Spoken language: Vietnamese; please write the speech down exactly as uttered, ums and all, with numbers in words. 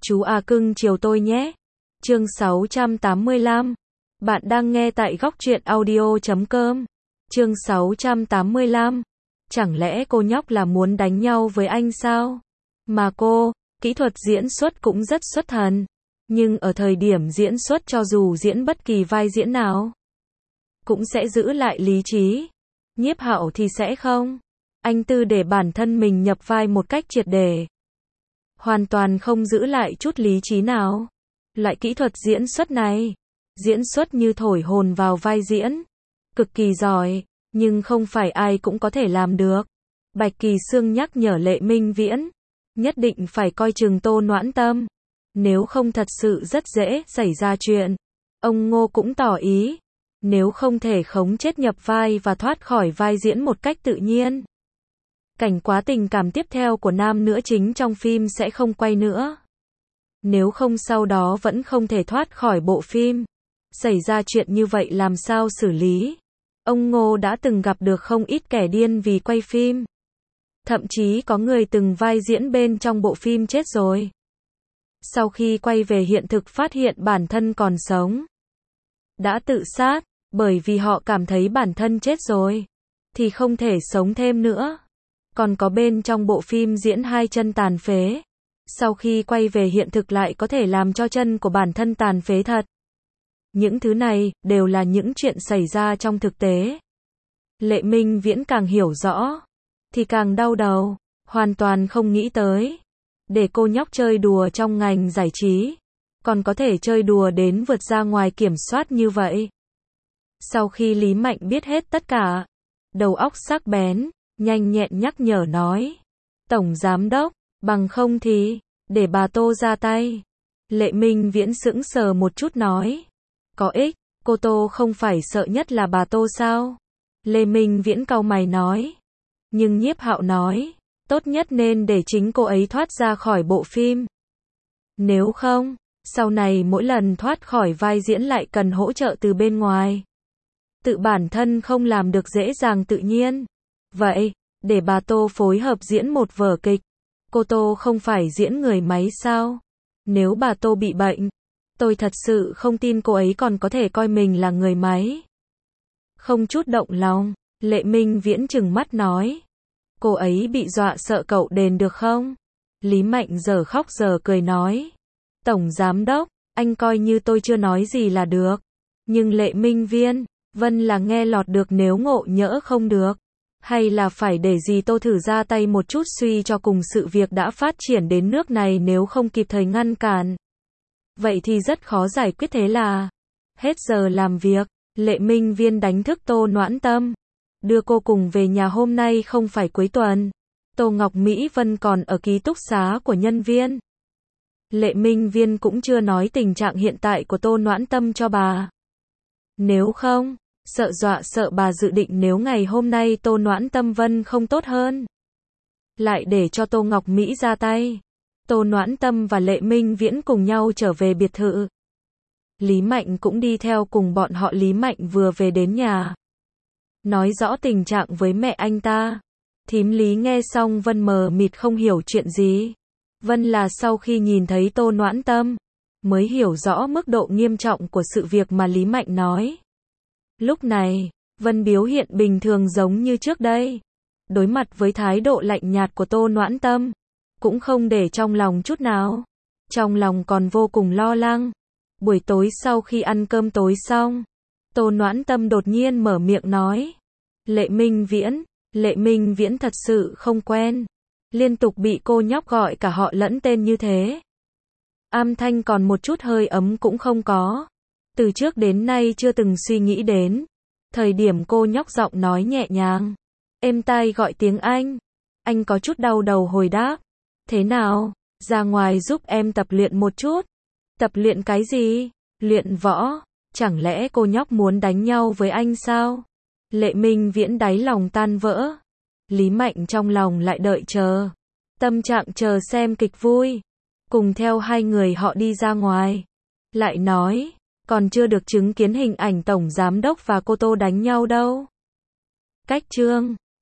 Chú à cưng chiều tôi nhé. Chương sáu trăm tám mươi lăm. Bạn đang nghe tại góc truyện audio chấm com. Chương sáu trăm tám mươi lăm. Chẳng lẽ cô nhóc là muốn đánh nhau với anh sao? Mà cô, kỹ thuật diễn xuất cũng rất xuất thần. Nhưng ở thời điểm diễn xuất cho dù diễn bất kỳ vai diễn nào, cũng sẽ giữ lại lý trí. Nhiếp Hạo thì sẽ không. Anh Tư để bản thân mình nhập vai một cách triệt để. Hoàn toàn không giữ lại chút lý trí nào. Loại kỹ thuật diễn xuất này, diễn xuất như thổi hồn vào vai diễn. Cực kỳ giỏi, nhưng không phải ai cũng có thể làm được. Bạch Kỳ Sương nhắc nhở Lệ Minh Viễn, nhất định phải coi chừng Tô Noãn Tâm. Nếu không thật sự rất dễ xảy ra chuyện. Ông Ngô cũng tỏ ý, nếu không thể khống chết nhập vai và thoát khỏi vai diễn một cách tự nhiên, cảnh quá tình cảm tiếp theo của nam nữ chính trong phim sẽ không quay nữa. Nếu không sau đó vẫn không thể thoát khỏi bộ phim. Xảy ra chuyện như vậy làm sao xử lý? Ông Ngô đã từng gặp được không ít kẻ điên vì quay phim. Thậm chí có người từng vai diễn bên trong bộ phim chết rồi. Sau khi quay về hiện thực phát hiện bản thân còn sống, đã tự sát, bởi vì họ cảm thấy bản thân chết rồi, thì không thể sống thêm nữa. Còn có bên trong bộ phim diễn hai chân tàn phế. Sau khi quay về hiện thực lại có thể làm cho chân của bản thân tàn phế thật. Những thứ này, đều là những chuyện xảy ra trong thực tế. Lệ Minh Viễn càng hiểu rõ, thì càng đau đầu, hoàn toàn không nghĩ tới. Để cô nhóc chơi đùa trong ngành giải trí, còn có thể chơi đùa đến vượt ra ngoài kiểm soát như vậy. Sau khi Lý Mạnh biết hết tất cả, đầu óc sắc bén, nhanh nhẹn nhắc nhở nói. Tổng Giám Đốc, bằng không thì, để bà Tô ra tay. Lệ Minh Viễn sững sờ một chút nói. Có ích, cô Tô không phải sợ nhất là bà Tô sao? Lệ Minh Viễn cau mày nói. Nhưng Nhiếp Hạo nói, tốt nhất nên để chính cô ấy thoát ra khỏi bộ phim. Nếu không, sau này mỗi lần thoát khỏi vai diễn lại cần hỗ trợ từ bên ngoài. Tự bản thân không làm được dễ dàng tự nhiên. Vậy, để bà Tô phối hợp diễn một vở kịch. Cô Tô không phải diễn người máy sao? Nếu bà Tô bị bệnh, tôi thật sự không tin cô ấy còn có thể coi mình là người máy. Không chút động lòng, Lệ Minh Viễn trừng mắt nói. Cô ấy bị dọa sợ cậu đền được không? Lý Mạnh giờ khóc giờ cười nói. Tổng Giám Đốc, anh coi như tôi chưa nói gì là được. Nhưng Lệ Minh Viễn, Vân là nghe lọt được nếu ngộ nhỡ không được. Hay là phải để gì Tô thử ra tay một chút suy cho cùng sự việc đã phát triển đến nước này nếu không kịp thời ngăn cản. Vậy thì rất khó giải quyết thế là. Hết giờ làm việc, Lệ Minh Viễn đánh thức Tô Noãn Tâm. Đưa cô cùng về nhà hôm nay không phải cuối tuần. Tô Ngọc Mỹ Vân còn ở ký túc xá của nhân viên. Lệ Minh Viễn cũng chưa nói tình trạng hiện tại của Tô Noãn Tâm cho bà. Nếu không, sợ dọa sợ bà dự định nếu ngày hôm nay Tô Noãn Tâm Vân không tốt hơn, lại để cho Tô Ngọc Mỹ ra tay. Tô Noãn Tâm và Lệ Minh Viễn cùng nhau trở về biệt thự. Lý Mạnh cũng đi theo cùng bọn họ. Lý Mạnh vừa về đến nhà, nói rõ tình trạng với mẹ anh ta. Thím Lý nghe xong Vân mờ mịt không hiểu chuyện gì. Vân là sau khi nhìn thấy Tô Noãn Tâm, mới hiểu rõ mức độ nghiêm trọng của sự việc mà Lý Mạnh nói. Lúc này, Vân biểu hiện bình thường giống như trước đây. Đối mặt với thái độ lạnh nhạt của Tô Noãn Tâm, cũng không để trong lòng chút nào. Trong lòng còn vô cùng lo lắng. Buổi tối sau khi ăn cơm tối xong, Tô Noãn Tâm đột nhiên mở miệng nói. Lệ Minh Viễn, Lệ Minh Viễn thật sự không quen. Liên tục bị cô nhóc gọi cả họ lẫn tên như thế. Âm thanh còn một chút hơi ấm cũng không có. Từ trước đến nay chưa từng suy nghĩ đến. Thời điểm cô nhóc giọng nói nhẹ nhàng, êm tai gọi tiếng anh. Anh có chút đau đầu hồi đáp. Thế nào, ra ngoài giúp em tập luyện một chút. Tập luyện cái gì? Luyện võ. Chẳng lẽ cô nhóc muốn đánh nhau với anh sao? Lệ Minh Viễn đáy lòng tan vỡ. Lý Mạnh trong lòng lại đợi chờ. Tâm trạng chờ xem kịch vui. Cùng theo hai người họ đi ra ngoài. Lại nói, còn chưa được chứng kiến hình ảnh Tổng Giám Đốc và cô Tô đánh nhau đâu. Cách chương